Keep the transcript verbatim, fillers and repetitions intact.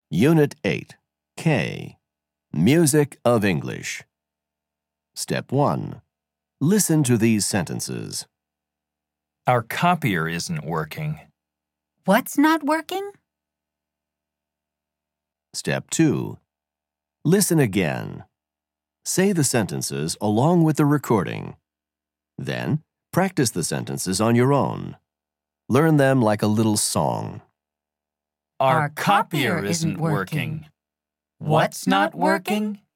Unit eight, K. Music of English. Step one. Listen to these sentences. Our copier isn't working. What's not working? Step two. Listen again. Say the sentences along with the recording. Then, practice the sentences on your own. Learn them like a little song. Our copier isn't working. What's not working?